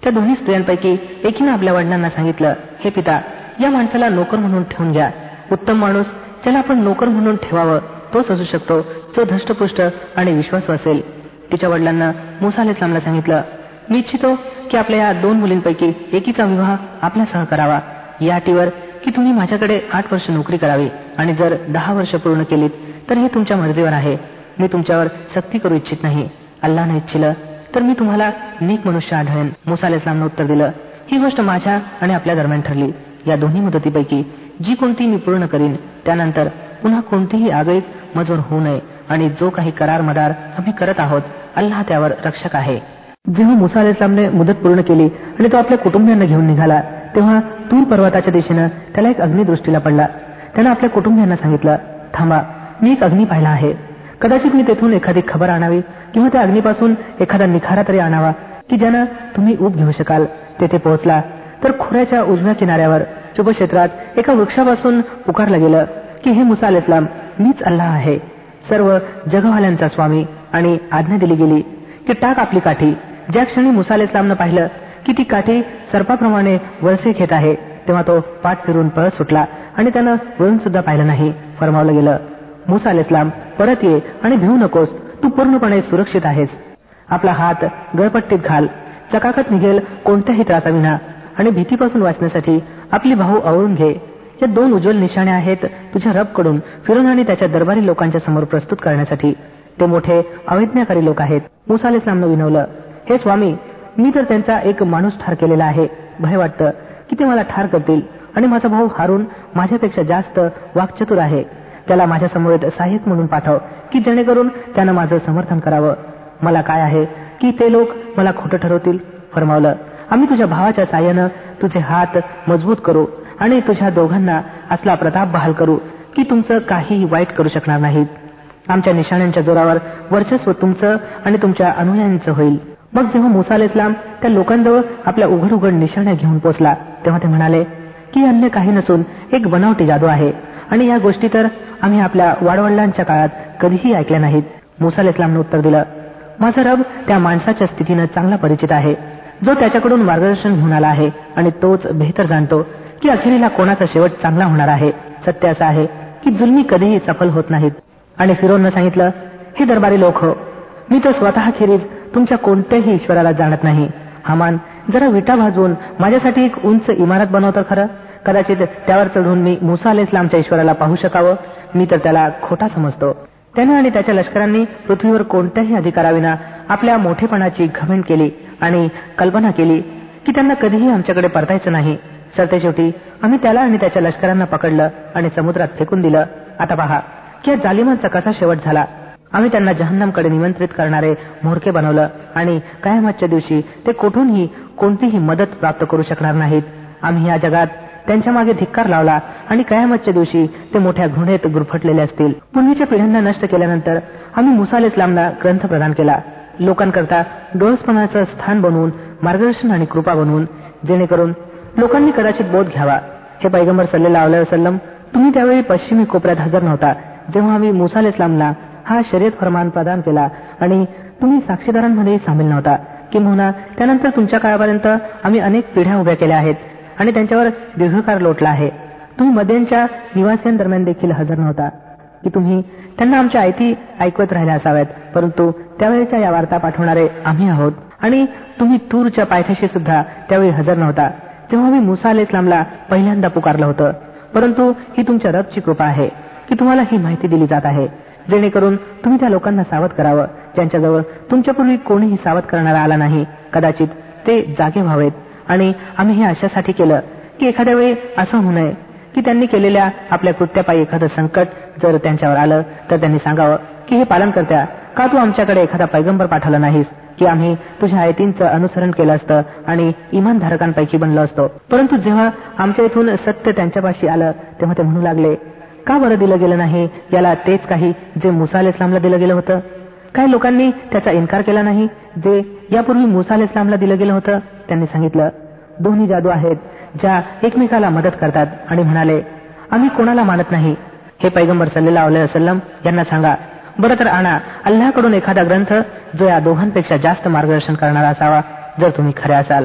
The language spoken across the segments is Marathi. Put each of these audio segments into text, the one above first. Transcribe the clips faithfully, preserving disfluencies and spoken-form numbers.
त्या दोन्ही स्त्रियांपैकी एकीनं आपल्या वडिलांना सांगितलं, हे पिता, या माणसाला नोकर म्हणून ठेवून घ्या. उत्तम माणूस ज्याला आपण नोकर म्हणून ठेवावं तोच असू शकतो जो धष्टपुष्ट आणि विश्वासू असेल. तिच्या वडिलांना मुसा अलैहिस्सलामला सांगितलं, मी इच्छितो की आपल्या या दोन मुलींपैकी एकीचा विवाह आपल्यासह करावा, या अटीवर की तुम्ही माझ्याकडे आठ वर्ष नोकरी करावी आणि जर दहा वर्ष पूर्ण केलीत तर हे तुमच्या मर्जीवर आहे. मी तुमच्यावर सक्ती करू इच्छित नाही. अल्लाहने इच्छिलं तर मी तुम्हाला नीक मनुष्य आढळेन. मुसा अलैहिस्सलामने उत्तर दिलं, ही गोष्ट माझ्या आणि आपल्या दरम्यान ठरली. या दोन्ही मुदतीपैकी जी कोणती मी पूर्ण करीन त्यानंतर पुन्हा कोणतीही आगळीक मजूर होऊ नये आणि जो काही करार मदार आम्ही करत आहोत अल्लाह त्यावर रक्षक आहे. जेव्हा मुसा अलैहिस्सलामने मुदत पूर्ण केली आणि तो आपल्या कुटुंबियांना घेऊन निघाला तेव्हा तूर पर्वताच्या दिशेनं त्याला एक अग्नी दृष्टीला पडला. त्यानं आपल्या कुटुंबियांना सांगितलं, थांबा, मी एक अग्नी पाहिला आहे. कदाचित मी तेथून एखादी खबर आणावी किंवा त्या अग्नीपासून एखादा निखारा तरी आणावा की ज्यानं तुम्ही ऊब घेऊ शकाल. तेथे पोहोचला तर खोऱ्याच्या उजव्या किनाऱ्यावर शुभक्षेत्रात एका वृक्षापासून पुकारलं गेलं की हे मुसा अलैहिस्सलाम, मीच अल्लाह आहे, सर्व जगवाल्यांचा स्वामी, आणि आज्ञा दिली गेली की टाक आपली काठी. ज्या क्षणी मुसा अलैहिस्सलामनं पाहिलं की ती काठी सर्पाप्रमाणे वळसे घेत आहे तेव्हा तो पाठ फिरून पळत सुटला आणि त्यानं वळून सुद्धा पाहिलं नाही. फरमावलं गेलं, मुसा अलैहिस्सलाम, परत ये आणि भिवू नकोस, तू पूर्णपणे सुरक्षित आहेस. आपला हात गळपट्टीत घाल, चकाकत निघेल कोणत्याही त्रासाविना, आणि भीतीपासून वाचण्यासाठी आपली भाऊ आवळून घे. या दोन उज्ज्वल निशाणे आहेत तुझ्या रबकडून फिरोन आणि त्याच्या दरबारी लोकांच्या समोर प्रस्तुत करण्यासाठी. ते मोठे अवैज्ञाकारी लोक आहेत. मुसा अलैहिस्सलामनं विनवलं, हे स्वामी, मी तर त्यांचा एक माणूस ठार केलेला आहे. भय वाटतं की ते मला ठार करतील आणि माझा भाऊ हारून माझ्यापेक्षा जास्त वाक्चतुर आहे. त्याला माझ्या समोर सहाय्यक म्हणून पाठव की जेणेकरून त्यानं माझं समर्थन करावं. मला काय आहे की ते लोक मला खोटं ठरवतील. फरमावलं, आम्ही तुझ्या भावाच्या साह्यानं तुझे हात मजबूत करू आणि तुझ्या दोघांना असला प्रताप बहाल करू की तुमचं काहीही वाईट करू शकणार नाहीत. आमच्या निशाण्यांच्या जोरावर वर्चस्व तुमचं आणि तुमच्या अनुयायांचं होईल. मग जेव्हा मुसा अलैहिस्सलाम त्या लोकांजवळ आपल्या उघड उघड निशाण्या घेऊन पोचला तेव्हा ते म्हणाले की अन्य काही नसून एक बनावटी जादू आहे आणि या गोष्टी तर आम्ही आपल्या वाडवडिलांच्या काळात कधीही ऐकल्या नाहीत. मुसा अलैहिस्सलामने उत्तर दिलं, माझा रब त्या माणसाच्या स्थितीनं चांगला परिचित आहे जो त्याच्याकडून मार्गदर्शन घेऊन आला आहे आणि तोच बेहतर जाणतो की अखेरीला कोणाचा शेवट चांगला होणार आहे. सत्य असं आहे की जुलमी कधीही सफल होत नाहीत. आणि फिरोननं सांगितलं, हे दरबारी लोक हो, मी तर स्वतः खेरीज तुमच्या कोणत्याही ईश्वराला जाणत नाही. हामान, जरा विटा भाजवून माझ्यासाठी एक उंच इमारत बनवतं खरं. कदाचित त्यावर चढून मी मुसा अलैहिस्सलामच्या ईश्वराला पाहू शकावं. मी तर त्याला खोटा समजतो. त्याने आणि त्याच्या लष्करांनी पृथ्वीवर कोणत्याही अधिकाराविना आपल्या मोठेपणाची घमेंड केली आणि कल्पना केली की त्यांना कधीही आमच्याकडे परतायचं नाही. सरतेशेवटी आम्ही त्याला आणि त्याच्या लष्करांना पकडलं आणि समुद्रात फेकून दिलं. आता पहा की या जालिमांचा कसा शेवट झाला. आम्ही त्यांना जहन्नमकडे निमंत्रित करणारे म्होरके बनवलं आणि कयामतच्या दिवशी ते कुठूनही कोणतीही मदत प्राप्त करू शकणार नाहीत. आम्ही या जगात त्यांच्या मागे धिक्कार लावला आणि कयामतच्या दिवशी ते मोठ्या घृणेत गुरफटलेले असतील. पूर्वीच्या पिढ्यांना नष्ट केल्यानंतर आम्ही मुसा अलैहिस्सलामला ग्रंथ प्रदान केला, लोकांकरता डोळसपणाचं स्थान बनवून, मार्गदर्शन आणि कृपा बनवून, जेणेकरून लोकांनी कदाचित बोध घ्यावा. हे पैगंबर सल्लल्लाहु अलैहि वसल्लम, तुम्ही त्यावेळी पश्चिमी कोपऱ्यात हजर नव्हता जेव्हा आम्ही मुसा अलैहिस्सलामला हा शर्यत फरमान प्रदान केला आणि तुम्ही साक्षीदारांमध्येही सामील नव्हता. किंबहुना त्यानंतर तुमच्या काळापर्यंत आम्ही अनेक पिढ्या उभ्या केल्या आहेत आणि त्यांच्यावर दीर्घकाळ लोटला आहे. तुम्ही मदियनच्या निवासियांदरम्यान देखील हजर नव्हता की तुम्ही त्यांना आमच्या आयती ऐकवत राहिल्या असाव्यात, परंतु त्यावेळेच्या या वार्ता पाठवणारे आम्ही आहोत. आणि तुम्ही तूरच्या पायथ्याशी सुद्धा त्यावेळी हजर नव्हता तेव्हा मी मुसा अलैहिस्सलामला पहिल्यांदा पुकारलं होतं. परंतु ही तुमच्या रबची कृपा आहे की तुम्हाला ही माहिती दिली जात आहे जेणेकरून तुम्ही त्या लोकांना सावध करावं ज्यांच्याजवळ तुमच्यापूर्वी कोणीही सावध करणारा आला नाही. कदाचित ते जागे व्हावेत. आणि आम्ही हे अशासाठी केलं की एखाद्या वेळी असं होऊ नये की त्यांनी केलेल्या आपल्या कृत्यापायी एखादं संकट जर त्यांच्यावर आलं तर त्यांनी सांगावं की हे पालन करत्या, का तू आमच्याकडे एखादा पैगंबर पाठवला नाहीस की आम्ही तुझ्या आयतींचं अनुसरण केलं असतं आणि इमानधारकांपैकी बनलो असतो. परंतु जेव्हा आमच्या इथून सत्य त्यांच्यापाशी आलं तेव्हा ते म्हणू लागले, का बरं दिलं गेलं नाही याला तेच काही जे मुसा अलैहिस्सलामला दिलं गेलं होतं. काही लोकांनी त्याचा इन्कार केला नाही जे यापूर्वी मुसा अलैहिस्सलामला दिलं गेलं होतं. त्यांनी सांगितलं, दोन्ही जादू आहेत ज्या एकमेकाला मदत करतात, आणि म्हणाले, आम्ही कोणाला मानत नाही. हे पैगंबर सल्लल्लाहु अलैहि वसल्लम यांना सांगा, बरं तर आणा अल्लाहकडून एखादा ग्रंथ जो या दोघांपेक्षा जास्त मार्गदर्शन करणारा असावा जर तुम्ही खरे असाल.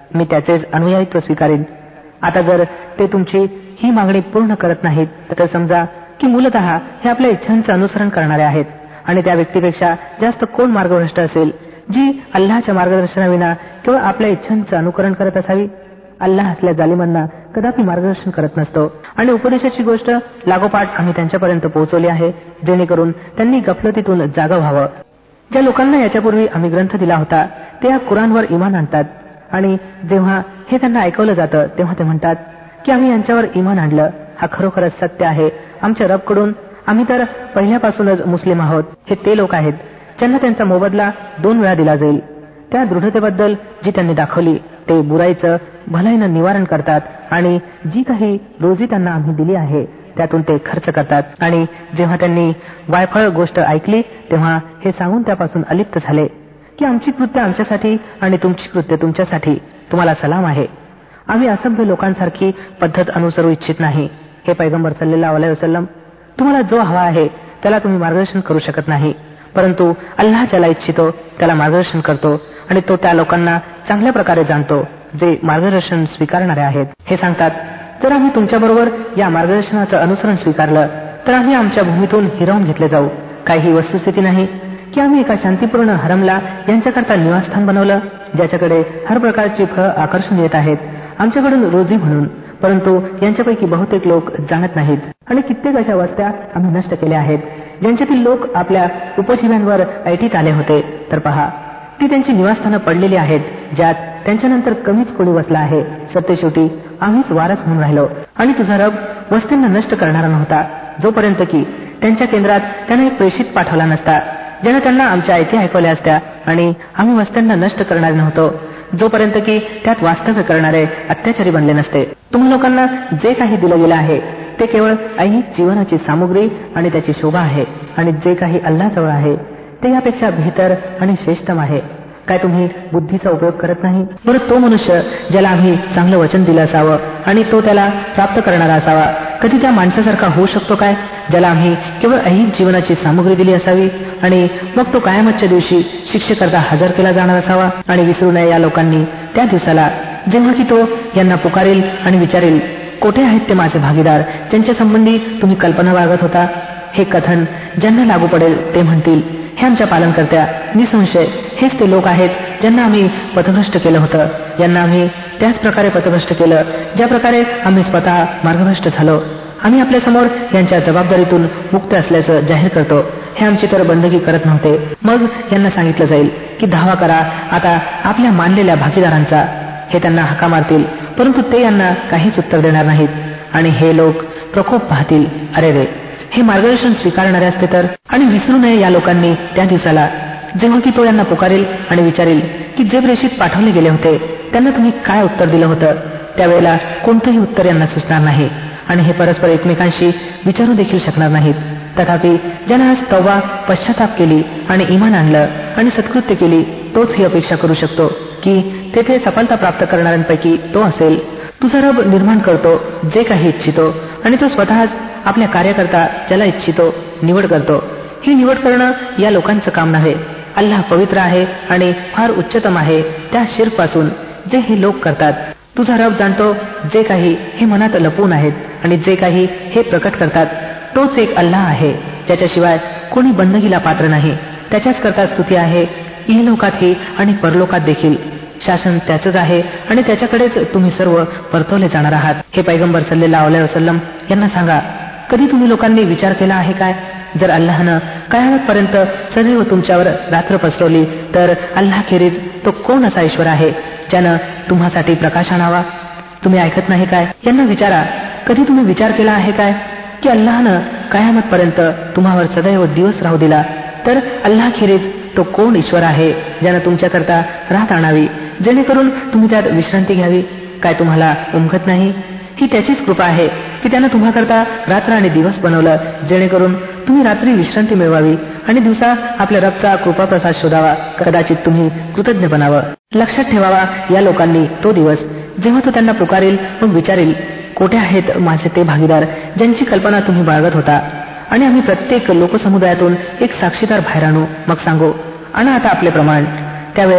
मी त्याचेच अनुयायित्व स्वीकारेन. आता जर ते तुमची ही मागणी पूर्ण करत नाहीत तर समजा की मूलतः हे आपल्या इच्छांचं अनुसरण करणारे आहेत. आणि त्या व्यक्तीपेक्षा जास्त कोण मार्गभ्रष्ट असेल जी अल्लाच्या मार्गदर्शनाविना केवळ आपल्या इच्छांचं अनुकरण करत असावी. अल्लाह असल्या जालिमांना कदापि मार्गदर्शन करत नसतो. आणि उपदेशाची गोष्ट लागोपाठ आम्ही त्यांच्यापर्यंत पोहोचवली आहे जेणेकरून त्यांनी गफलतीतून जागा व्हावं. ज्या लोकांना याच्यापूर्वी आम्ही ग्रंथ दिला होता ते या कुराणवर इमान आणतात आणि जेव्हा हे त्यांना ऐकवलं जातं तेव्हा ते म्हणतात की आम्ही यांच्यावर इमान आणलं. हा खरोखरच सत्य आहे आमच्या रबकडून. आम्ही तर पहिल्यापासूनच मुस्लिम आहोत. हे ते लोक आहेत ज्यांना त्यांचा मोबदला दोन वेळा दिला जाईल. त्या दृढतेबद्दल जी त्यांनी दाखवली ते बुराईचं भलाईनं निवारण करतात आणि जी काही रोजी त्यांना आम्ही दिली आहे त्यातून ते खर्च करतात. आणि जेव्हा त्यांनी वायफळ गोष्ट ऐकली तेव्हा हे सांगून त्यापासून अलिप्त झाले की आमची कृत्य आमच्यासाठी आणि तुमची कृत्य तुमच्यासाठी. तुम्हाला सलाम आहे. आम्ही असभ्य लोकांसारखी पद्धत अनुसरू इच्छित नाही. हे पैगंबर सल्लल्लाहु अलैहि वसल्लम, तुम्हाला जो हवा आहे त्याला तुम्ही मार्गदर्शन करू शकत नाही, परंतु अल्लाह ज्याला इच्छितो त्याला मार्गदर्शन करतो आणि तो त्या लोकांना चांगल्या प्रकारे जाणतो जे मार्गदर्शन स्वीकारणारे आहेत. हे सांगतात, जर आम्ही तुमच्याबरोबर या मार्गदर्शनाचं अनुसरण स्वीकारलं तर आम्ही आमच्या भूमीतून हिरावून घेतले जाऊ. काही वस्तुस्थिती नाही की आम्ही एका शांतीपूर्ण हरमला यांच्याकरता निवासस्थान बनवलं ज्याच्याकडे हर प्रकारची फळं आकर्षून येत आहेत आमच्याकडून रोजी म्हणून, परंतु यांच्यापैकी बहुतेक लोक जाणत नाहीत. आणि कित्येक अशा वस्त्या आम्ही नष्ट केल्या आहेत ज्यांच्यातील लोक आपल्या उपजीव्यांवर ऐटीत आले होते. तर पहा, ती त्यांची निवासस्थानं पडलेली आहेत ज्यात त्यांच्यानंतर कमीच कोणी वसला आहे. सत्य शेवटी आम्हीच वारस म्हणून राहिलो. आणि तुझा रब वस्त्यांना नष्ट करणारा नव्हता जोपर्यंत की त्यांच्या केंद्रात त्याने एक प्रेषित पाठवला नसता ज्याने त्यांना आमच्या ऐती ऐकवल्या असत्या. आणि आम्ही वस्त्यांना नष्ट करणारे नव्हतो जोपर्यंत की त्यात वास्तव्य करणारे अत्याचारी बनले नसते. तुम्हा लोकांना जे काही दिलं गेलं आहे ते केवळ ऐहिक जीवनाची सामुग्री आणि त्याची शोभा आहे. आणि जे काही अल्लाहजवळ आहे ते यापेक्षा भीतर आणि श्रेष्ठम आहे. काय तुम्ही बुद्धीचा उपयोग करत नाही? बरं, तो मनुष्य ज्याला आम्ही चांगलं वचन दिलं असावं आणि तो त्याला प्राप्त करणारा असावा कधी त्या माणसासारखा होऊ शकतो काय ज्याला आम्ही केवळ ऐहिक जीवनाची सामुग्री दिली असावी आणि मग तो कायमतच्या दिवशी शिक्षेकरता हजर केला जाणार असावा? आणि विसरू नये या लोकांनी त्या दिवसाला जेव्हा की तो यांना पुकारेल आणि विचारेल, कोठे आहेत ते माझे भागीदार ज्यांच्या संबंधी तुम्ही कल्पना बाळगत होता? हे कथन ज्यांना लागू पडेल ते म्हणतील, हे आमच्या पालनकर्त्या, निसंशय हेच ते लोक आहेत ज्यांना आम्ही पथभ्रष्ट केलं होतं. यांना आम्ही त्याच प्रकारे पथभ्रष्ट केलं ज्या प्रकारे आम्ही स्वतः मार्गभ्रष्ट झालो. आम्ही आपल्यासमोर यांच्या जबाबदारीतून मुक्त असल्याचं जाहीर करतो. हे आमची तर बंदगी करत नव्हते. मग यांना सांगितलं जाईल की धावा करा आता आपल्या मानलेल्या भागीदारांचा. हे त्यांना हाका मारतील परंतु ते यांना काहीच उत्तर देणार नाहीत. आणि हे लोक प्रकोप पाहतील, अरे रे, हे मार्गदर्शन स्वीकारणारे असते तर. आणि विसरू नये या लोकांनी त्या दिवसाला जेव्हा की तो यांना पुकारेल आणि विचारेल की जे प्रेषित पाठवले गेले होते त्यांना तुम्ही काय उत्तर दिलं होतं? त्यावेळेला कोणतंही उत्तर यांना सुचणार नाही आणि हे परस्पर एकमेकांशी विचारू देखील शकणार नाहीत. तथापि ज्याने आज तौबा पश्चाताप केली आणि इमान आणलं आणि सत्कृत्य केली तोच ही अपेक्षा करू शकतो की तेथे सफलता प्राप्त करणाऱ्यांपैकी तो असेल. तुझा रब निर्माण करतो जे काही इच्छितो आणि तो स्वतःच आपल्या कार्याकरता ज्याला इच्छितो निवड करतो. ही निवड करणं या लोकांचं काम नव्हे. अल्लाह पवित्र आहे आणि फार उच्चतम आहे त्या शिर्क पासून जे हे लोक करतात. तुझा रब जाणतो जे काही हे मनात लपवून आहेत आणि जे काही हे प्रकट करतात. तोच एक अल्लाह आहे ज्याच्याशिवाय कोणी बंदगीला पात्र नाही. त्याच्याच करता स्तुती आहे इहलोकातही आणि परलोकात देखील. शासन त्याचंच आहे आणि त्याच्याकडेच तुम्ही सर्व परतवले जाणार आहात. हे पैगंबर सल्लल्लाहु अलैहि वसल्लम यांना सांगा, कधी तुम्ही लोकांनी विचार केला आहे काय? जर अल्लाहनं कयामतपर्यंत सदैव तुमच्यावर रात्र पसरवली तर अल्लाहखेरीज तो कोण असा ईश्वर आहे ज्यानं तुम्हासाठी प्रकाश आणावा? तुम्ही ऐकत नाही काय? यांना विचारा, कधी तुम्ही विचार केला आहे काय की अल्लाहनं कयामतपर्यंत तुम्हावर सदैव दिवस राहू दिला तर अल्लाहखेरीज तो कोण ईश्वर आहे ज्यानं तुमच्याकरता रात आणावी जेणेकरून तुम्ही त्यात विश्रांती घ्यावी? काय तुम्हाला उमगत नाही? ही त्याचीच कृपा आहे की त्यानं तुम्हाकरता रात्र आणि दिवस बनवलं जेणेकरून तुम्ही रात्री विश्रांती मिळवावी आणि दिवसा आपल्या रबचा कृपाप्रसाद शोधावा. कदाचित तुम्ही कृतज्ञ बनावं. लक्षात ठेवावा या लोकांनी तो दिवस जेव्हा तो त्यांना पुकारेल मग विचारेल, कोठे आहेत माझे ते भागीदार ज्यांची कल्पना तुम्ही बाळगत होता? आणि आम्ही प्रत्येक लोकसमुदायातून एक साक्षीदार बाहेर आणू. मग सांगू, आणा आता आपले प्रमाण. त्यावेळेला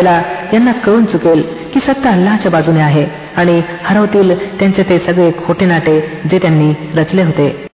यांना कळून चुकेल की सत्य अल्लाहच्या बाजूने आहे आणि हरवतील त्यांचे ते सगळे खोटे नाटे जे त्यांनी रचले होते.